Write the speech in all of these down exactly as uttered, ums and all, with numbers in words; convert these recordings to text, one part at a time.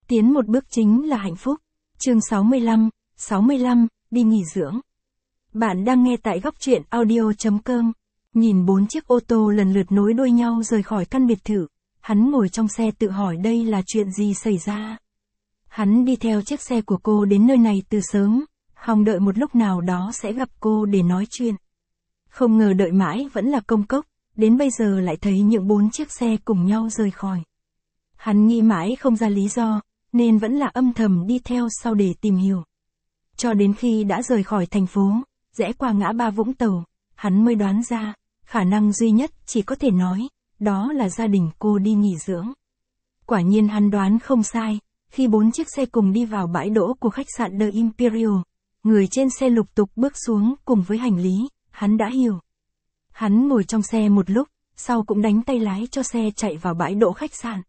Tiến một bước chính là hạnh phúc. Chương sáu mươi lăm, sáu mươi lăm, đi nghỉ dưỡng. Bạn đang nghe tại góc truyện audio chấm com. Nhìn bốn chiếc ô tô lần lượt nối đuôi nhau rời khỏi căn biệt thự, hắn ngồi trong xe tự hỏi đây là chuyện gì xảy ra. Hắn đi theo chiếc xe của cô đến nơi này từ sớm, hòng đợi một lúc nào đó sẽ gặp cô để nói chuyện. Không ngờ đợi mãi vẫn là công cốc, đến bây giờ lại thấy những bốn chiếc xe cùng nhau rời khỏi. Hắn nghĩ mãi không ra lý do, nên vẫn là âm thầm đi theo sau để tìm hiểu. Cho đến khi đã rời khỏi thành phố, rẽ qua ngã ba Vũng Tàu, hắn mới đoán ra, khả năng duy nhất chỉ có thể nói, đó là gia đình cô đi nghỉ dưỡng. Quả nhiên hắn đoán không sai, khi bốn chiếc xe cùng đi vào bãi đỗ của khách sạn The Imperial, người trên xe lục tục bước xuống cùng với hành lý, hắn đã hiểu. Hắn ngồi trong xe một lúc, sau cũng đánh tay lái cho xe chạy vào bãi đỗ khách sạn.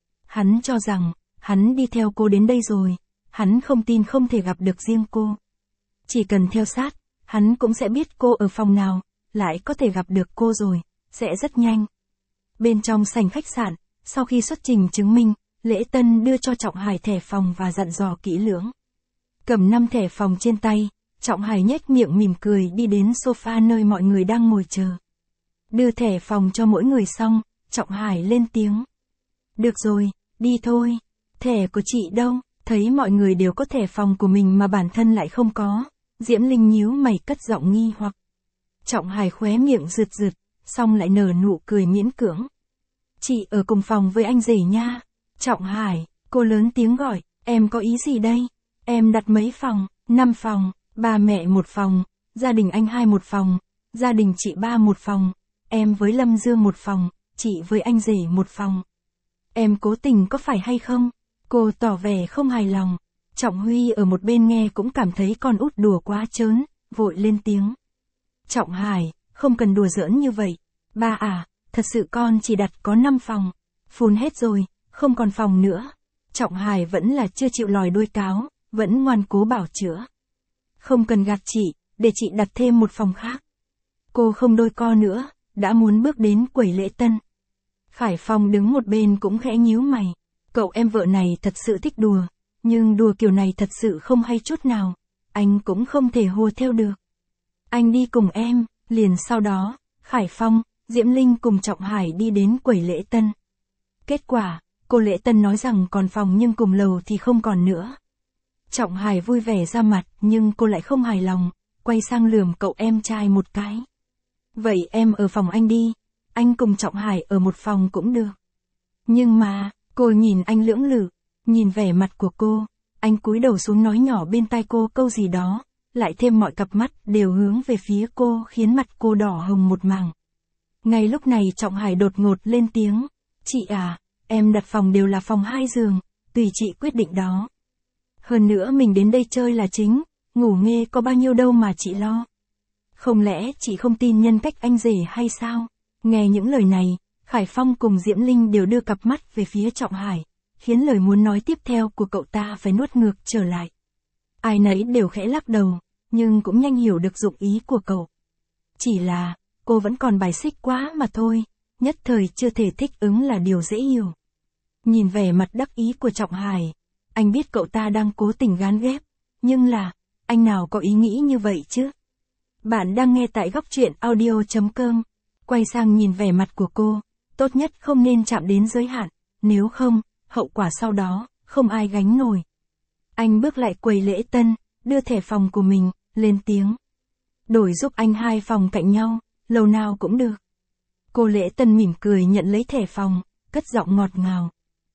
Hắn cho rằng, hắn đi theo cô đến đây rồi, hắn không tin không thể gặp được riêng cô. Chỉ cần theo sát, hắn cũng sẽ biết cô ở phòng nào, lại có thể gặp được cô rồi, sẽ rất nhanh. Bên trong sảnh khách sạn, sau khi xuất trình chứng minh, Lễ Tân đưa cho Trọng Hải thẻ phòng và dặn dò kỹ lưỡng. Cầm năm thẻ phòng trên tay, Trọng Hải nhếch miệng mỉm cười đi đến sofa nơi mọi người đang ngồi chờ. Đưa thẻ phòng cho mỗi người xong, Trọng Hải lên tiếng. Được rồi, đi thôi. Thẻ của chị đâu? Thấy mọi người đều có thẻ phòng của mình mà bản thân lại không có. Diễm Linh nhíu mày cất giọng nghi hoặc. Trọng Hải khóe miệng rượt rượt, xong lại nở nụ cười miễn cưỡng. Chị ở cùng phòng với anh rể nha. Trọng Hải, cô lớn tiếng gọi, em có ý gì đây? Em đặt mấy phòng? Năm phòng, ba mẹ một phòng, gia đình anh hai một phòng, gia đình chị ba một phòng, em với Lâm Dương một phòng, chị với anh rể một phòng. Em cố tình có phải hay không? Cô tỏ vẻ không hài lòng. Trọng Huy ở một bên nghe cũng cảm thấy con út đùa quá trớn, vội lên tiếng. Trọng Hải, không cần đùa giỡn như vậy. Ba à, thật sự con chỉ đặt có năm phòng. Phun hết rồi, không còn phòng nữa. Trọng Hải vẫn là chưa chịu lòi đuôi cáo, vẫn ngoan cố bảo chữa. Không cần gạt chị, để chị đặt thêm một phòng khác. Cô không đôi co nữa, đã muốn bước đến quầy lễ tân. Khải Phong đứng một bên cũng khẽ nhíu mày. Cậu em vợ này thật sự thích đùa, nhưng đùa kiểu này thật sự không hay chút nào. Anh cũng không thể hùa theo được. Anh đi cùng em, liền sau đó, Khải Phong, Diễm Linh cùng Trọng Hải đi đến quầy lễ tân. Kết quả, cô lễ tân nói rằng còn phòng nhưng cùng lầu thì không còn nữa. Trọng Hải vui vẻ ra mặt nhưng cô lại không hài lòng, quay sang lườm cậu em trai một cái. Vậy em ở phòng anh đi, anh cùng Trọng Hải ở một phòng cũng được. Nhưng mà, cô nhìn anh lưỡng lự, nhìn vẻ mặt của cô, anh cúi đầu xuống nói nhỏ bên tai cô câu gì đó, lại thêm mọi cặp mắt đều hướng về phía cô khiến mặt cô đỏ hồng một mảng. Ngay lúc này Trọng Hải đột ngột lên tiếng, chị à, em đặt phòng đều là phòng hai giường, tùy chị quyết định đó. Hơn nữa mình đến đây chơi là chính, ngủ nghê có bao nhiêu đâu mà chị lo. Không lẽ chị không tin nhân cách anh rể hay sao? Nghe những lời này, Khải Phong cùng Diễm Linh đều đưa cặp mắt về phía Trọng Hải, khiến lời muốn nói tiếp theo của cậu ta phải nuốt ngược trở lại. Ai nấy đều khẽ lắc đầu, nhưng cũng nhanh hiểu được dụng ý của cậu. Chỉ là, cô vẫn còn bài xích quá mà thôi, nhất thời chưa thể thích ứng là điều dễ hiểu. Nhìn vẻ mặt đắc ý của Trọng Hải, anh biết cậu ta đang cố tình gán ghép, nhưng là, anh nào có ý nghĩ như vậy chứ? Bạn đang nghe tại góc truyện audio chấm com. Quay sang nhìn vẻ mặt của cô, tốt nhất không nên chạm đến giới hạn, nếu không, hậu quả sau đó, không ai gánh nổi. Anh bước lại quầy lễ tân, đưa thẻ phòng của mình, lên tiếng. Đổi giúp anh hai phòng cạnh nhau, lầu nào cũng được. Cô lễ tân mỉm cười nhận lấy thẻ phòng, cất giọng ngọt ngào.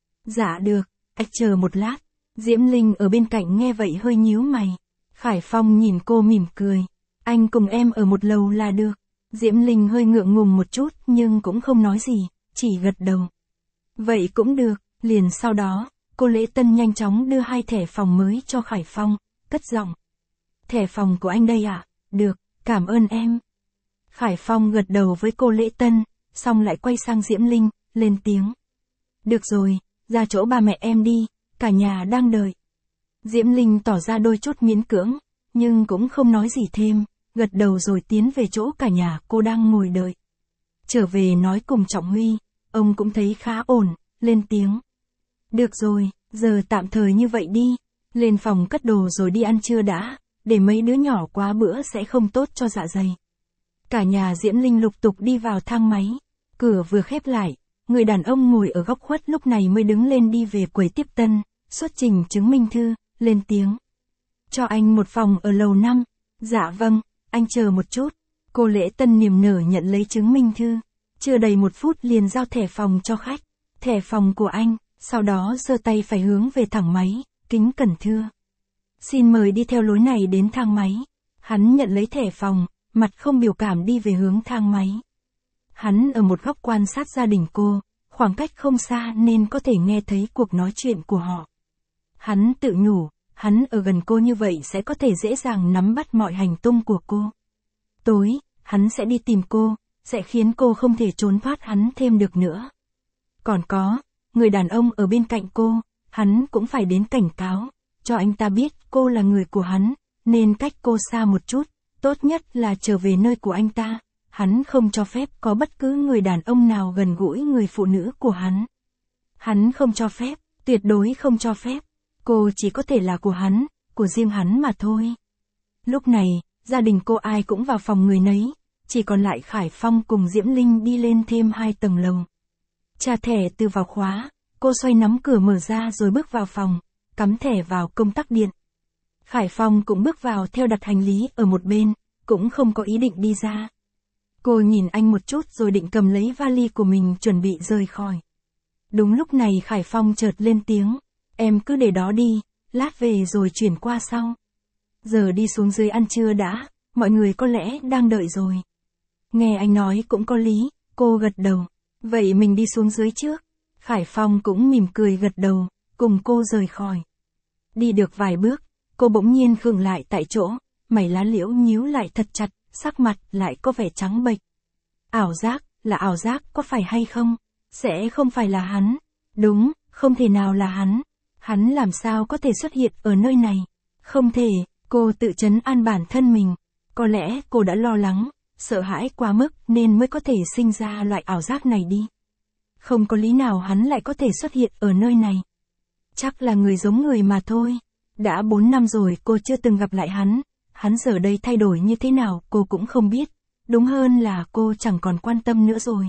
Dạ được, anh chờ một lát. Diễm Linh ở bên cạnh nghe vậy hơi nhíu mày. Khải Phong nhìn cô mỉm cười. Anh cùng em ở một lầu là được. Diễm Linh hơi ngượng ngùng một chút nhưng cũng không nói gì, chỉ gật đầu. Vậy cũng được, liền sau đó, cô lễ tân nhanh chóng đưa hai thẻ phòng mới cho Khải Phong, cất giọng. Thẻ phòng của anh đây ạ, à? Được, cảm ơn em. Khải Phong gật đầu với cô lễ tân, xong lại quay sang Diễm Linh, lên tiếng. Được rồi, ra chỗ ba mẹ em đi, cả nhà đang đợi. Diễm Linh tỏ ra đôi chút miễn cưỡng, nhưng cũng không nói gì thêm, gật đầu rồi tiến về chỗ cả nhà cô đang ngồi đợi. Trở về nói cùng Trọng Huy, ông cũng thấy khá ổn, lên tiếng. Được rồi, Giờ tạm thời như vậy đi, lên phòng cất đồ rồi đi ăn trưa đã, để mấy đứa nhỏ quá bữa sẽ không tốt cho dạ dày. Cả nhà Diễm Linh lục tục đi vào thang máy, cửa vừa khép lại, người đàn ông ngồi ở góc khuất lúc này mới đứng lên đi về quầy tiếp tân, xuất trình chứng minh thư, lên tiếng. Cho anh một phòng ở lầu năm. Dạ vâng, anh chờ một chút. Cô Lễ Tân niềm nở nhận lấy chứng minh thư. Chưa đầy một phút liền giao thẻ phòng cho khách. Thẻ phòng của anh, sau đó giơ tay phải hướng về thẳng máy, kính cẩn thưa. Xin mời đi theo lối này đến thang máy. Hắn nhận lấy thẻ phòng, mặt không biểu cảm đi về hướng thang máy. Hắn ở một góc quan sát gia đình cô, khoảng cách không xa nên có thể nghe thấy cuộc nói chuyện của họ. Hắn tự nhủ, hắn ở gần cô như vậy sẽ có thể dễ dàng nắm bắt mọi hành tung của cô. Tối, hắn sẽ đi tìm cô, sẽ khiến cô không thể trốn thoát hắn thêm được nữa. Còn có, người đàn ông ở bên cạnh cô, hắn cũng phải đến cảnh cáo, cho anh ta biết cô là người của hắn, nên cách cô xa một chút, tốt nhất là trở về nơi của anh ta. Hắn không cho phép có bất cứ người đàn ông nào gần gũi người phụ nữ của hắn. Hắn không cho phép, tuyệt đối không cho phép. Cô chỉ có thể là của hắn, của riêng hắn mà thôi. Lúc này, gia đình cô ai cũng vào phòng người nấy, chỉ còn lại Khải Phong cùng Diễm Linh đi lên thêm hai tầng lầu. Trả thẻ từ vào khóa, cô xoay nắm cửa mở ra rồi bước vào phòng, cắm thẻ vào công tắc điện. Khải Phong cũng bước vào theo đặt hành lý ở một bên, cũng không có ý định đi ra. Cô nhìn anh một chút rồi định cầm lấy vali của mình chuẩn bị rời khỏi. Đúng lúc này Khải Phong chợt lên tiếng, em cứ để đó đi, lát về rồi chuyển qua sau. Giờ đi xuống dưới ăn trưa đã, mọi người có lẽ đang đợi rồi. Nghe anh nói cũng có lý, cô gật đầu. Vậy mình đi xuống dưới trước. Khải Phong cũng mỉm cười gật đầu, cùng cô rời khỏi. Đi được vài bước, cô bỗng nhiên khựng lại tại chỗ, mày lá liễu nhíu lại thật chặt, sắc mặt lại có vẻ trắng bệch. Ảo giác, là ảo giác có phải hay không? Sẽ không phải là hắn. Đúng, không thể nào là hắn. Hắn làm sao có thể xuất hiện ở nơi này? Không thể, cô tự trấn an bản thân mình. Có lẽ cô đã lo lắng, sợ hãi quá mức nên mới có thể sinh ra loại ảo giác này đi. Không có lý nào hắn lại có thể xuất hiện ở nơi này. Chắc là người giống người mà thôi. Đã bốn năm rồi cô chưa từng gặp lại hắn. Hắn giờ đây thay đổi như thế nào cô cũng không biết. Đúng hơn là cô chẳng còn quan tâm nữa rồi.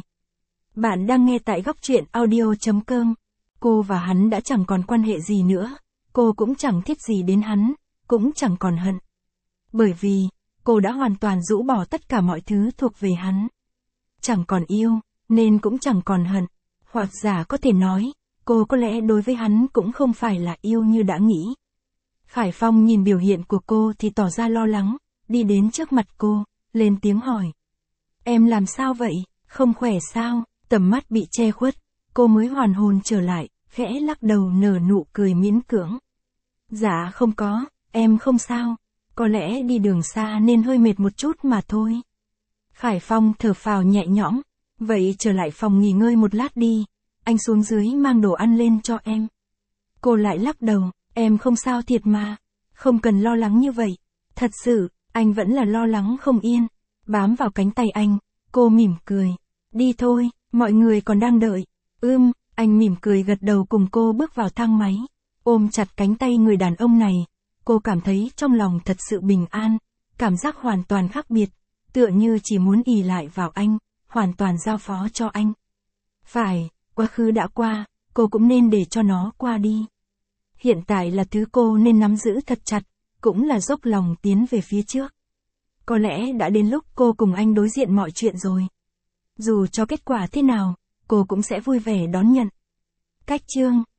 Bạn đang nghe tại góc truyện audio chấm com. Cô và hắn đã chẳng còn quan hệ gì nữa. Cô cũng chẳng thiết gì đến hắn, cũng chẳng còn hận. Bởi vì, cô đã hoàn toàn rũ bỏ tất cả mọi thứ thuộc về hắn. Chẳng còn yêu, nên cũng chẳng còn hận. Hoặc giả có thể nói, cô có lẽ đối với hắn cũng không phải là yêu như đã nghĩ. Khải Phong nhìn biểu hiện của cô thì tỏ ra lo lắng, đi đến trước mặt cô, lên tiếng hỏi. Em làm sao vậy, không khỏe sao? Tầm mắt bị che khuất, cô mới hoàn hồn trở lại, khẽ lắc đầu nở nụ cười miễn cưỡng. Dạ không có, em không sao, có lẽ đi đường xa nên hơi mệt một chút mà thôi. Khải Phong thở phào nhẹ nhõm, vậy trở lại phòng nghỉ ngơi một lát đi, anh xuống dưới mang đồ ăn lên cho em. Cô lại lắc đầu, em không sao thiệt mà, không cần lo lắng như vậy, thật sự, anh vẫn là lo lắng không yên, bám vào cánh tay anh, cô mỉm cười, đi thôi, mọi người còn đang đợi, ưm, anh mỉm cười gật đầu cùng cô bước vào thang máy, ôm chặt cánh tay người đàn ông này, cô cảm thấy trong lòng thật sự bình an, cảm giác hoàn toàn khác biệt, tựa như chỉ muốn ỷ lại vào anh, hoàn toàn giao phó cho anh. Phải, quá khứ đã qua, cô cũng nên để cho nó qua đi. Hiện tại là thứ cô nên nắm giữ thật chặt, cũng là dốc lòng tiến về phía trước. Có lẽ đã đến lúc cô cùng anh đối diện mọi chuyện rồi. Dù cho kết quả thế nào, cô cũng sẽ vui vẻ đón nhận. Cách chương